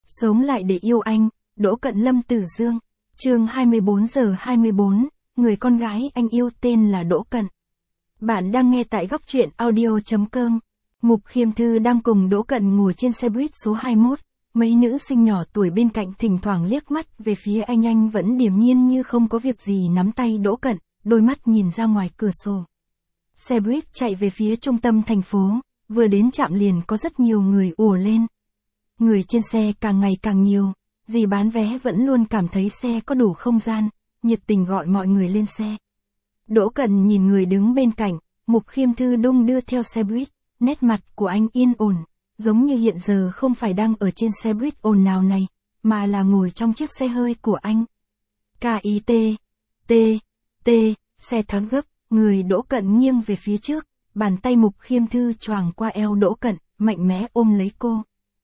Sống lại để yêu anh, Đỗ Cận Lâm Tử Dương. Chương 24:24, người con gái anh yêu tên là Đỗ Cận. Bạn đang nghe tại góc truyện audio.com. Mục Khiêm Thư đang cùng Đỗ Cận ngồi trên xe buýt số 21. Mấy nữ sinh nhỏ tuổi bên cạnh thỉnh thoảng liếc mắt về phía anh vẫn điềm nhiên như không có việc gì nắm tay Đỗ Cận, đôi mắt nhìn ra ngoài cửa sổ. Xe buýt chạy về phía trung tâm thành phố, vừa đến trạm liền có rất nhiều người ùa lên. Người trên xe càng ngày càng nhiều, dì bán vé vẫn luôn cảm thấy xe có đủ không gian, nhiệt tình gọi mọi người lên xe. Đỗ Cận nhìn người đứng bên cạnh, Mục Khiêm Thư đung đưa theo xe buýt, nét mặt của anh yên ổn, giống như hiện giờ không phải đang ở trên xe buýt ồn ào này, mà là ngồi trong chiếc xe hơi của anh. K-I-T, xe thắng gấp, người Đỗ Cận nghiêng về phía trước, bàn tay Mục Khiêm Thư choàng qua eo Đỗ Cận, mạnh mẽ ôm lấy cô.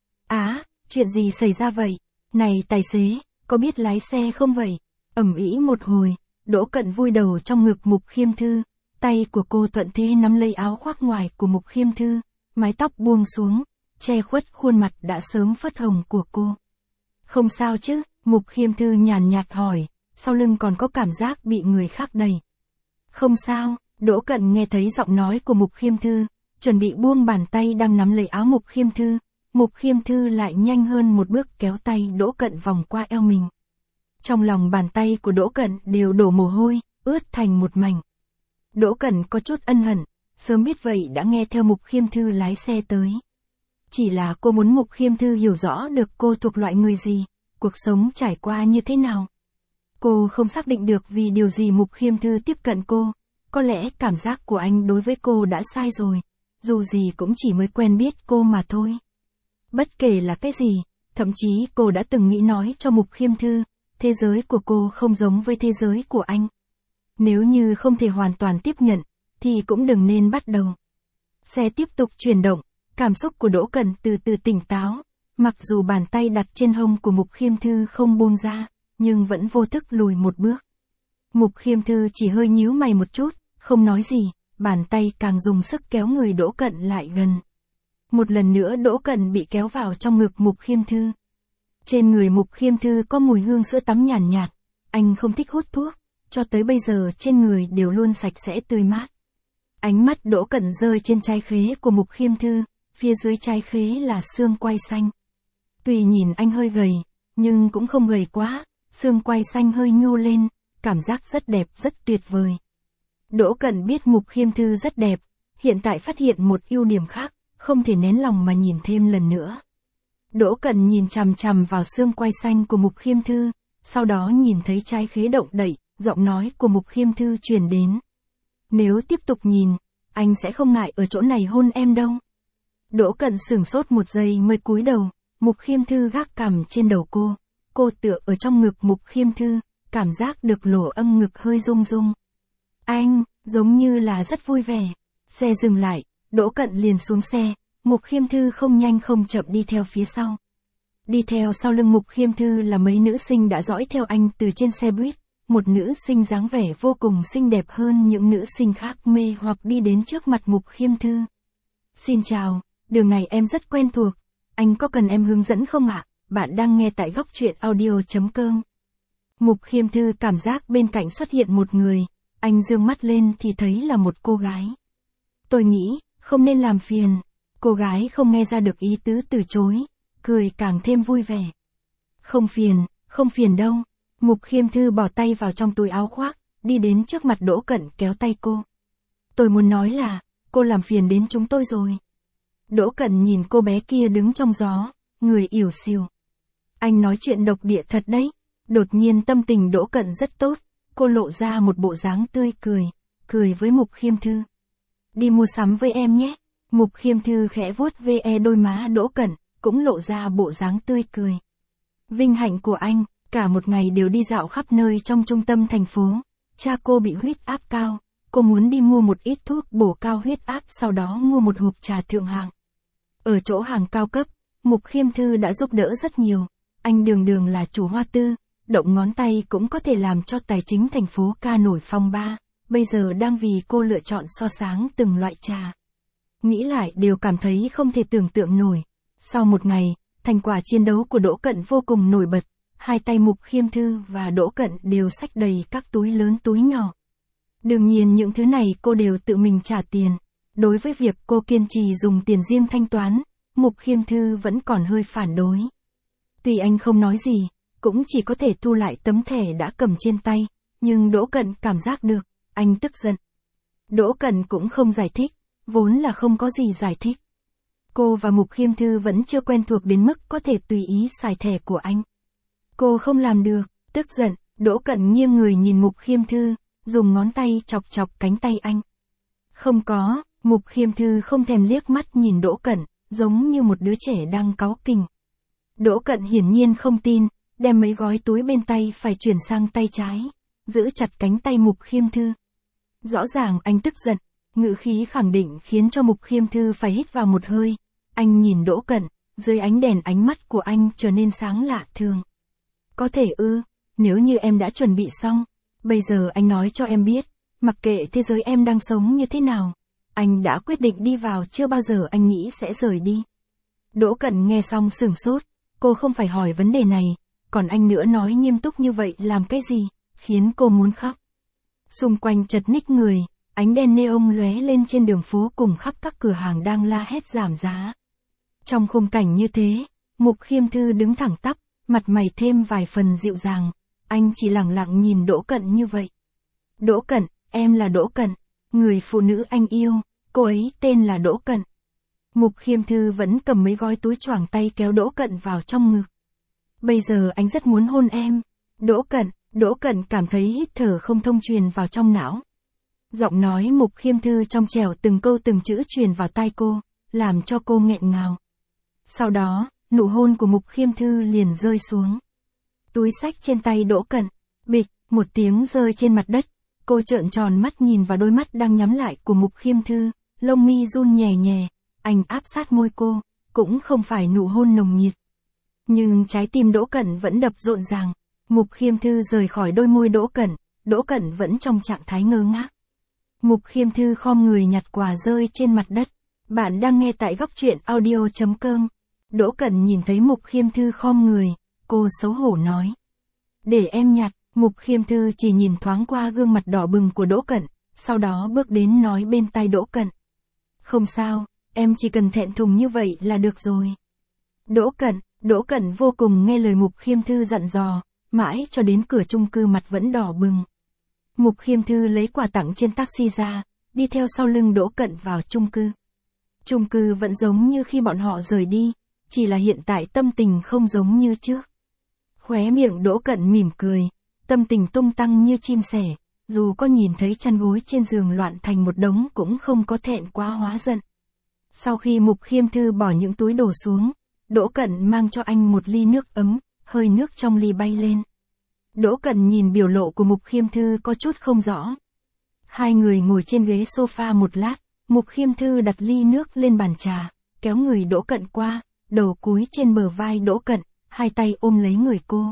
Chuyện gì xảy ra vậy? Này tài xế, có biết lái xe không vậy? Ầm ĩ một hồi, Đỗ Cận vui đầu trong ngực Mục Khiêm Thư, tay của cô thuận thế nắm lấy áo khoác ngoài của Mục Khiêm Thư, mái tóc buông xuống, che khuất khuôn mặt đã sớm phớt hồng của cô. Không sao chứ? Mục Khiêm Thư nhàn nhạt hỏi, sau lưng còn có cảm giác bị người khác đẩy. Không sao, Đỗ Cận nghe thấy giọng nói của Mục Khiêm Thư, chuẩn bị buông bàn tay đang nắm lấy áo Mục Khiêm Thư. Mục Khiêm Thư lại nhanh hơn một bước kéo tay Đỗ Cận vòng qua eo mình. Trong lòng bàn tay của Đỗ Cận đều đổ mồ hôi, ướt thành một mảnh. Đỗ Cận có chút ân hận, sớm biết vậy đã nghe theo Mục Khiêm Thư lái xe tới. Chỉ là cô muốn Mục Khiêm Thư hiểu rõ được cô thuộc loại người gì, cuộc sống trải qua như thế nào. Cô không xác định được vì điều gì Mục Khiêm Thư tiếp cận cô, có lẽ cảm giác của anh đối với cô đã sai rồi, dù gì cũng chỉ mới quen biết cô mà thôi. Bất kể là cái gì, thậm chí cô đã từng nghĩ nói cho Mục Khiêm Thư, thế giới của cô không giống với thế giới của anh. Nếu như không thể hoàn toàn tiếp nhận, thì cũng đừng nên bắt đầu. Xe tiếp tục chuyển động, cảm xúc của Đỗ Cận từ từ tỉnh táo, mặc dù bàn tay đặt trên hông của Mục Khiêm Thư không buông ra, nhưng vẫn vô thức lùi một bước. Mục Khiêm Thư chỉ hơi nhíu mày một chút, không nói gì, bàn tay càng dùng sức kéo người Đỗ Cận lại gần. Một lần nữa Đỗ Cận bị kéo vào trong ngực Mục Khiêm Thư. Trên người Mục Khiêm Thư có mùi hương sữa tắm nhàn nhạt, anh không thích hút thuốc, cho tới bây giờ trên người đều luôn sạch sẽ tươi mát. Ánh mắt Đỗ Cận rơi trên trái khế của Mục Khiêm Thư, phía dưới trái khế là xương quai xanh. Tuy nhìn anh hơi gầy, nhưng cũng không gầy quá, xương quai xanh hơi nhô lên, cảm giác rất đẹp rất tuyệt vời. Đỗ Cận biết Mục Khiêm Thư rất đẹp, hiện tại phát hiện một ưu điểm khác, không thể nén lòng mà nhìn thêm lần nữa. Đỗ Cận nhìn chằm chằm vào xương quai xanh của Mục Khiêm Thư, sau đó nhìn thấy trái khế động đậy, giọng nói của Mục Khiêm Thư truyền đến. Nếu tiếp tục nhìn, anh sẽ không ngại ở chỗ này hôn em đâu. Đỗ Cận sửng sốt một giây mới cúi đầu, Mục Khiêm Thư gác cằm trên đầu cô tựa ở trong ngực Mục Khiêm Thư, cảm giác được lỗ âm ngực hơi rung rung. Anh, giống như là rất vui vẻ. Xe dừng lại, Đỗ Cận liền xuống xe, Mục Khiêm Thư không nhanh không chậm đi theo phía sau. Đi theo sau lưng Mục Khiêm Thư là mấy nữ sinh đã dõi theo anh từ trên xe buýt, một nữ sinh dáng vẻ vô cùng xinh đẹp hơn những nữ sinh khác mê hoặc đi đến trước mặt Mục Khiêm Thư. Xin chào, đường này em rất quen thuộc, anh có cần em hướng dẫn không ạ? Bạn đang nghe tại góc truyện audio.com. Mục Khiêm Thư cảm giác bên cạnh xuất hiện một người, anh dương mắt lên thì thấy là một cô gái. Tôi nghĩ, không nên làm phiền. Cô gái không nghe ra được ý tứ từ chối, cười càng thêm vui vẻ. Không phiền đâu. Mục Khiêm Thư bỏ tay vào trong túi áo khoác, đi đến trước mặt Đỗ Cận kéo tay cô. Tôi muốn nói là, cô làm phiền đến chúng tôi rồi. Đỗ Cận nhìn cô bé kia đứng trong gió, người ỉu xìu. Anh nói chuyện độc địa thật đấy. Đột nhiên tâm tình Đỗ Cận rất tốt, cô lộ ra một bộ dáng tươi cười với Mục Khiêm Thư. Đi mua sắm với em nhé. Mục Khiêm Thư khẽ vuốt ve đôi má Đỗ Cận, cũng lộ ra bộ dáng tươi cười. Vinh hạnh của anh, cả một ngày đều đi dạo khắp nơi trong trung tâm thành phố. Cha cô bị huyết áp cao, cô muốn đi mua một ít thuốc bổ cao huyết áp, sau đó mua một hộp trà thượng hạng. Ở chỗ hàng cao cấp, Mục Khiêm Thư đã giúp đỡ rất nhiều. Anh đường là chủ hoa tư, động ngón tay cũng có thể làm cho tài chính thành phố ca nổi phong ba. Bây giờ đang vì cô lựa chọn so sáng từng loại trà. Nghĩ lại đều cảm thấy không thể tưởng tượng nổi. Sau một ngày, Thành quả chiến đấu của Đỗ Cận vô cùng nổi bật, hai tay Mục Khiêm Thư và Đỗ Cận đều xách đầy các túi lớn túi nhỏ. Đương nhiên những thứ này cô đều tự mình trả tiền. Đối với việc cô kiên trì dùng tiền riêng thanh toán, Mục Khiêm Thư vẫn còn hơi phản đối. Tuy anh không nói gì, cũng chỉ có thể thu lại tấm thẻ đã cầm trên tay, nhưng Đỗ Cận cảm giác được, anh tức giận. Đỗ Cận cũng không giải thích, vốn là không có gì giải thích. Cô và Mục Khiêm Thư vẫn chưa quen thuộc đến mức có thể tùy ý xài thẻ của anh. Cô không làm được, tức giận, Đỗ Cận nghiêng người nhìn Mục Khiêm Thư, dùng ngón tay chọc chọc cánh tay anh. Không có, Mục Khiêm Thư không thèm liếc mắt nhìn Đỗ Cận, giống như một đứa trẻ đang cáu kỉnh. Đỗ Cận hiển nhiên không tin, đem mấy gói túi bên tay phải chuyển sang tay trái, giữ chặt cánh tay Mục Khiêm Thư. Rõ ràng anh tức giận, ngữ khí khẳng định khiến cho Mục Khiêm Thư phải hít vào một hơi. Anh nhìn Đỗ Cận, dưới ánh đèn ánh mắt của anh trở nên sáng lạ thường. Có thể ư, nếu như em đã chuẩn bị xong, bây giờ anh nói cho em biết, mặc kệ thế giới em đang sống như thế nào, anh đã quyết định đi vào chưa bao giờ anh nghĩ sẽ rời đi. Đỗ Cận nghe xong sửng sốt, cô không phải hỏi vấn đề này, còn anh nữa nói nghiêm túc như vậy làm cái gì, khiến cô muốn khóc. Xung quanh chật ních người, ánh đèn neon lóe lên trên đường phố cùng khắp các cửa hàng đang la hét giảm giá. Trong khung cảnh như thế, Mục Khiêm Thư đứng thẳng tắp, mặt mày thêm vài phần dịu dàng, anh chỉ lặng lặng nhìn Đỗ Cận như vậy. Đỗ Cận, em là Đỗ Cận, người phụ nữ anh yêu, cô ấy tên là Đỗ Cận. Mục Khiêm Thư vẫn cầm mấy gói túi choàng tay kéo Đỗ Cận vào trong ngực. Bây giờ anh rất muốn hôn em. Đỗ Cận cảm thấy hít thở không thông truyền vào trong não. Giọng nói Mục Khiêm Thư trong trẻo từng câu từng chữ truyền vào tai cô, làm cho cô nghẹn ngào. Sau đó, nụ hôn của Mục Khiêm Thư liền rơi xuống. Túi xách trên tay Đỗ Cận, bịch, một tiếng rơi trên mặt đất. Cô trợn tròn mắt nhìn vào đôi mắt đang nhắm lại của Mục Khiêm Thư, lông mi run nhẹ nhẹ, anh áp sát môi cô, cũng không phải nụ hôn nồng nhiệt. Nhưng trái tim Đỗ Cận vẫn đập rộn ràng. Mục Khiêm Thư rời khỏi đôi môi Đỗ Cận vẫn trong trạng thái ngơ ngác. Mục Khiêm Thư khom người nhặt quà rơi trên mặt đất. Bạn đang nghe tại góc truyện audio.com. Đỗ Cận nhìn thấy Mục Khiêm Thư khom người, cô xấu hổ nói. Để em nhặt. Mục Khiêm Thư chỉ nhìn thoáng qua gương mặt đỏ bừng của Đỗ Cận, sau đó bước đến nói bên tai Đỗ Cận. Không sao, em chỉ cần thẹn thùng như vậy là được rồi. Đỗ Cận vô cùng nghe lời Mục Khiêm Thư dặn dò, mãi cho đến cửa chung cư mặt vẫn đỏ bừng. Mục Khiêm Thư lấy quà tặng trên taxi ra, đi theo sau lưng Đỗ Cận vào chung cư. Chung cư vẫn giống như khi bọn họ rời đi, chỉ là hiện tại tâm tình không giống như trước. Khóe miệng Đỗ Cận mỉm cười, tâm tình tung tăng như chim sẻ, dù có nhìn thấy chăn gối trên giường loạn thành một đống cũng không có thẹn quá hóa giận. Sau khi Mục Khiêm Thư bỏ những túi đồ xuống, Đỗ Cận mang cho anh một ly nước ấm, hơi nước trong ly bay lên. Đỗ Cận nhìn biểu lộ của Mục Khiêm Thư có chút không rõ. Hai người ngồi trên ghế sofa một lát, Mục Khiêm Thư đặt ly nước lên bàn trà, kéo người Đỗ Cận qua, đầu cúi trên bờ vai Đỗ Cận, hai tay ôm lấy người cô.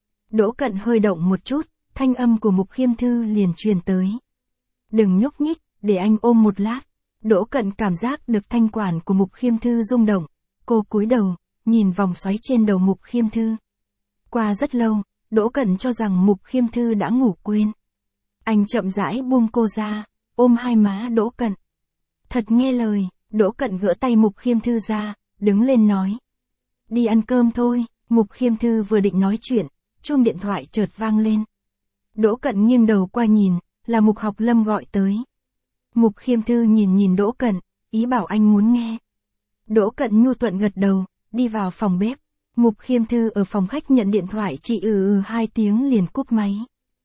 Đỗ Cận hơi động một chút, thanh âm của Mục Khiêm Thư liền truyền tới. Đừng nhúc nhích, để anh ôm một lát. Đỗ Cận cảm giác được thanh quản của Mục Khiêm Thư rung động. Cô cúi đầu, nhìn vòng xoáy trên đầu Mục Khiêm Thư. Qua rất lâu, Đỗ Cận cho rằng Mục Khiêm Thư đã ngủ quên. Anh chậm rãi buông cô ra, ôm hai má Đỗ Cận. Thật nghe lời, Đỗ Cận gỡ tay Mục Khiêm Thư ra, đứng lên nói. Đi ăn cơm thôi. Mục Khiêm Thư vừa định nói chuyện, chuông điện thoại chợt vang lên. Đỗ Cận nghiêng đầu qua nhìn, là Mục Học Lâm gọi tới. Mục Khiêm Thư nhìn Đỗ Cận, ý bảo anh muốn nghe. Đỗ Cận nhu thuận gật đầu, đi vào phòng bếp. Mục Khiêm Thư ở phòng khách nhận điện thoại chỉ hai tiếng liền cúp máy.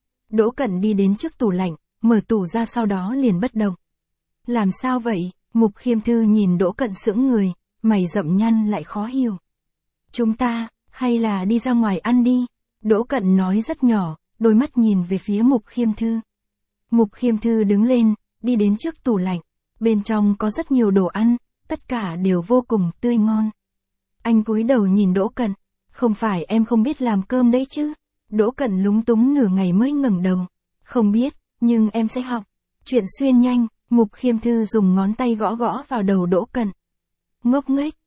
Đỗ Cận đi đến trước tủ lạnh, mở tủ ra sau đó liền bất động. Làm sao vậy? Mục Khiêm Thư nhìn Đỗ Cận sững người, mày rậm nhăn lại khó hiểu. Chúng ta, hay là đi ra ngoài ăn đi? Đỗ Cận nói rất nhỏ, đôi mắt nhìn về phía Mục Khiêm Thư. Mục Khiêm Thư đứng lên, đi đến trước tủ lạnh. Bên trong có rất nhiều đồ ăn, tất cả đều vô cùng tươi ngon. Anh cúi đầu nhìn Đỗ Cận. Không phải em không biết làm cơm đấy chứ? Đỗ Cận lúng túng nửa ngày mới ngẩng đầu. Không biết, nhưng em sẽ học. Chuyện xuyên nhanh, Mục Khiêm Thư dùng ngón tay gõ gõ vào đầu Đỗ Cận. Ngốc nghếch,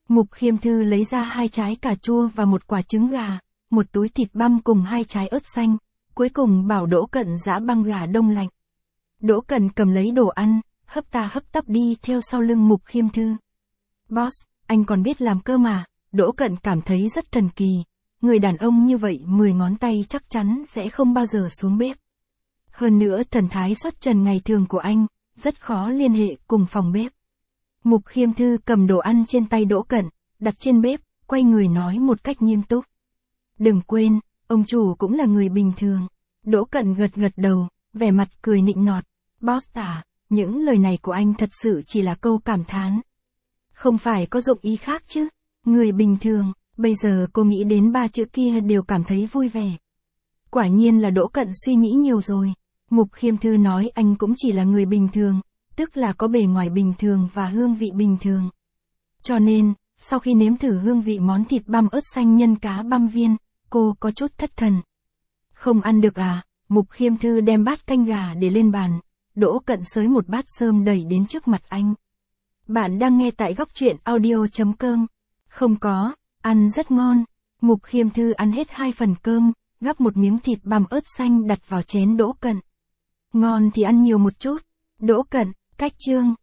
Mục Khiêm Thư lấy ra 2 trái cà chua và một quả trứng gà, một túi thịt băm cùng 2 trái ớt xanh, cuối cùng bảo Đỗ Cận giã băng gà đông lạnh. Đỗ Cận cầm lấy đồ ăn, hấp ta hấp tấp đi theo sau lưng Mục Khiêm Thư. Boss, anh còn biết làm cơ mà, Đỗ Cận cảm thấy rất thần kỳ. Người đàn ông như vậy 10 ngón tay chắc chắn sẽ không bao giờ xuống bếp. Hơn nữa thần thái xuất trần ngày thường của anh, rất khó liên hệ cùng phòng bếp. Mục Khiêm Thư cầm đồ ăn trên tay Đỗ Cận, đặt trên bếp, quay người nói một cách nghiêm túc. Đừng quên, ông chủ cũng là người bình thường. Đỗ Cận gật gật đầu, vẻ mặt cười nịnh nọt. Boss à, những lời này của anh thật sự chỉ là câu cảm thán. Không phải có dụng ý khác chứ. Người bình thường, bây giờ cô nghĩ đến 3 chữ kia đều cảm thấy vui vẻ. Quả nhiên là Đỗ Cận suy nghĩ nhiều rồi. Mục Khiêm Thư nói anh cũng chỉ là người bình thường, tức là có bề ngoài bình thường và hương vị bình thường. Cho nên, sau khi nếm thử hương vị món thịt băm ớt xanh nhân cá băm viên, cô có chút thất thần. Không ăn được à? Mục Khiêm Thư đem bát canh gà để lên bàn. Đỗ Cận xới một bát sơm đẩy đến trước mặt anh. Bạn đang nghe tại Góc Truyện Audio.com. Không có, ăn rất ngon. Mục Khiêm Thư ăn hết 2 phần cơm, gắp một miếng thịt băm ớt xanh đặt vào chén Đỗ Cận. Ngon thì ăn nhiều một chút. Đỗ Cận, cách chương.